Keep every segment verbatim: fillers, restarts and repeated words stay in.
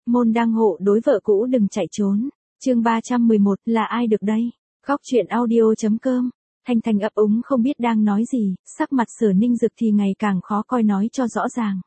môn đăng hộ đối vợ cũ đừng chạy trốn. Chương ba trăm mười một, là ai được đây? Góc truyện audio.com. Thanh Thanh ấp úng không biết đang nói gì, sắc mặt Sở Ninh Dực thì ngày càng khó coi nói cho rõ ràng.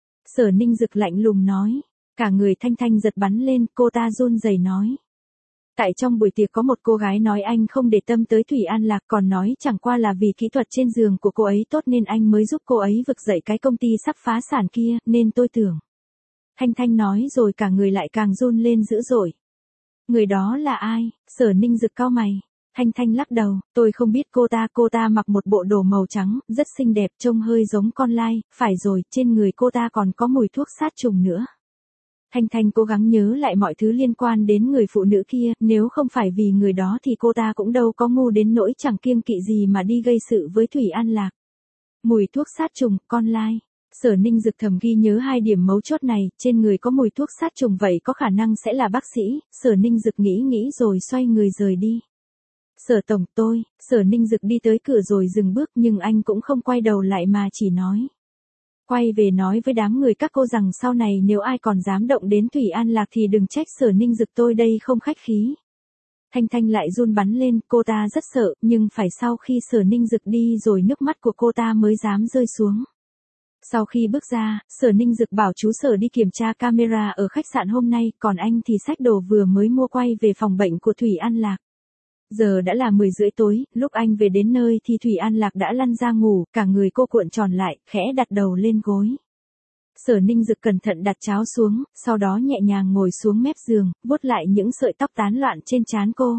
Sở Ninh Dực lạnh lùng nói, cả người Thanh Thanh giật bắn lên, cô ta run rẩy nói. Tại trong buổi tiệc có một cô gái nói anh không để tâm tới Thủy An Lạc, còn nói chẳng qua là vì kỹ thuật trên giường của cô ấy tốt nên anh mới giúp cô ấy vực dậy cái công ty sắp phá sản kia, nên tôi tưởng. Thanh Thanh nói rồi cả người lại càng run lên dữ dội. Người đó là ai? Sở Ninh Dực cau mày. Thanh Thanh lắc đầu, tôi không biết cô ta, cô ta mặc một bộ đồ màu trắng, rất xinh đẹp, trông hơi giống con lai, phải rồi, trên người cô ta còn có mùi thuốc sát trùng nữa. Thanh Thanh cố gắng nhớ lại mọi thứ liên quan đến người phụ nữ kia, nếu không phải vì người đó thì cô ta cũng đâu có ngu đến nỗi chẳng kiêng kỵ gì mà đi gây sự với Thủy An Lạc. Mùi thuốc sát trùng, con lai. Sở Ninh Dực thầm ghi nhớ hai điểm mấu chốt này, trên người có mùi thuốc sát trùng vậy có khả năng sẽ là bác sĩ, Sở Ninh Dực nghĩ nghĩ rồi xoay người rời đi. Sở tổng tôi, Sở Ninh Dực đi tới cửa rồi dừng bước nhưng anh cũng không quay đầu lại mà chỉ nói. Quay về nói với đám người các cô rằng sau này nếu ai còn dám động đến Thủy An Lạc thì đừng trách Sở Ninh Dực tôi đây không khách khí. Thanh Thanh lại run bắn lên, cô ta rất sợ, nhưng phải sau khi Sở Ninh Dực đi rồi nước mắt của cô ta mới dám rơi xuống. Sau khi bước ra, Sở Ninh Dực bảo chú Sở đi kiểm tra camera ở khách sạn hôm nay, còn anh thì xách đồ vừa mới mua quay về phòng bệnh của Thủy An Lạc. Giờ đã là mười rưỡi tối, lúc anh về đến nơi thì Thủy An Lạc đã lăn ra ngủ, cả người cô cuộn tròn lại, khẽ đặt đầu lên gối. Sở Ninh Dực cẩn thận đặt cháo xuống, sau đó nhẹ nhàng ngồi xuống mép giường, vuốt lại những sợi tóc tán loạn trên trán cô.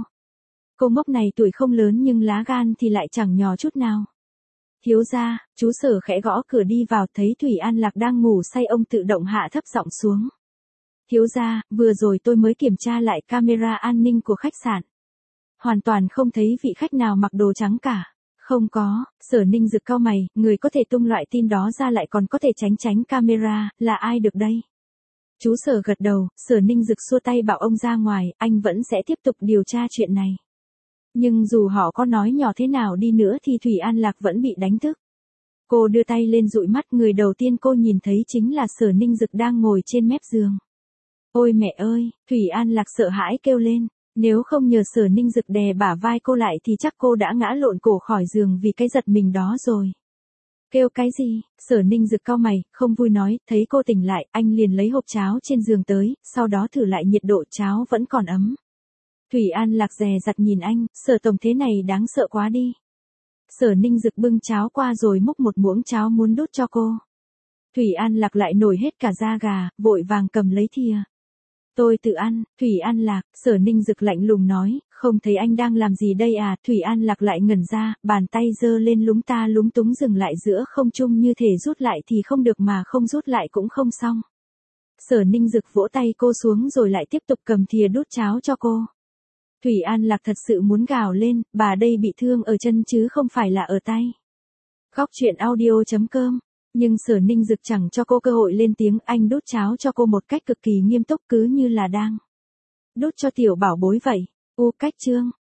Cô ngốc này tuổi không lớn nhưng lá gan thì lại chẳng nhỏ chút nào. Thiếu gia, chú Sở khẽ gõ cửa đi vào thấy Thủy An Lạc đang ngủ say, ông tự động hạ thấp giọng xuống. Thiếu gia, vừa rồi tôi mới kiểm tra lại camera an ninh của khách sạn. Hoàn toàn không thấy vị khách nào mặc đồ trắng cả. Không có, Sở Ninh Dực cau mày, người có thể tung loại tin đó ra lại còn có thể tránh tránh camera, là ai được đây? Chú Sở gật đầu, Sở Ninh Dực xua tay bảo ông ra ngoài, anh vẫn sẽ tiếp tục điều tra chuyện này. Nhưng dù họ có nói nhỏ thế nào đi nữa thì Thủy An Lạc vẫn bị đánh thức. Cô đưa tay lên dụi mắt, người đầu tiên cô nhìn thấy chính là Sở Ninh Dực đang ngồi trên mép giường. Ôi mẹ ơi, Thủy An Lạc sợ hãi kêu lên. Nếu không nhờ Sở Ninh Dực đè bả vai cô lại thì chắc cô đã ngã lộn cổ khỏi giường vì cái giật mình đó rồi. Kêu cái gì? Sở Ninh Dực cau mày, không vui nói, thấy cô tỉnh lại, anh liền lấy hộp cháo trên giường tới, sau đó thử lại nhiệt độ cháo vẫn còn ấm. Thủy An Lạc dè dặt nhìn anh, Sở tổng thế này đáng sợ quá đi. Sở Ninh Dực bưng cháo qua rồi múc một muỗng cháo muốn đút cho cô. Thủy An Lạc lại nổi hết cả da gà, vội vàng cầm lấy thìa. Tôi tự ăn, Thủy An Lạc, Sở Ninh Dực lạnh lùng nói, không thấy anh đang làm gì đây à, Thủy An Lạc lại ngẩn ra, bàn tay giơ lên lúng ta lúng túng dừng lại giữa không trung như thể rút lại thì không được mà không rút lại cũng không xong. Sở Ninh Dực vỗ tay cô xuống rồi lại tiếp tục cầm thìa đút cháo cho cô. Thủy An Lạc thật sự muốn gào lên, bà đây bị thương ở chân chứ không phải là ở tay. Góc truyện audio.com. Nhưng Sở Ninh Dực chẳng cho cô cơ hội lên tiếng, anh đút cháo cho cô một cách cực kỳ nghiêm túc cứ như là đang đút cho tiểu bảo bối vậy. U cách chương.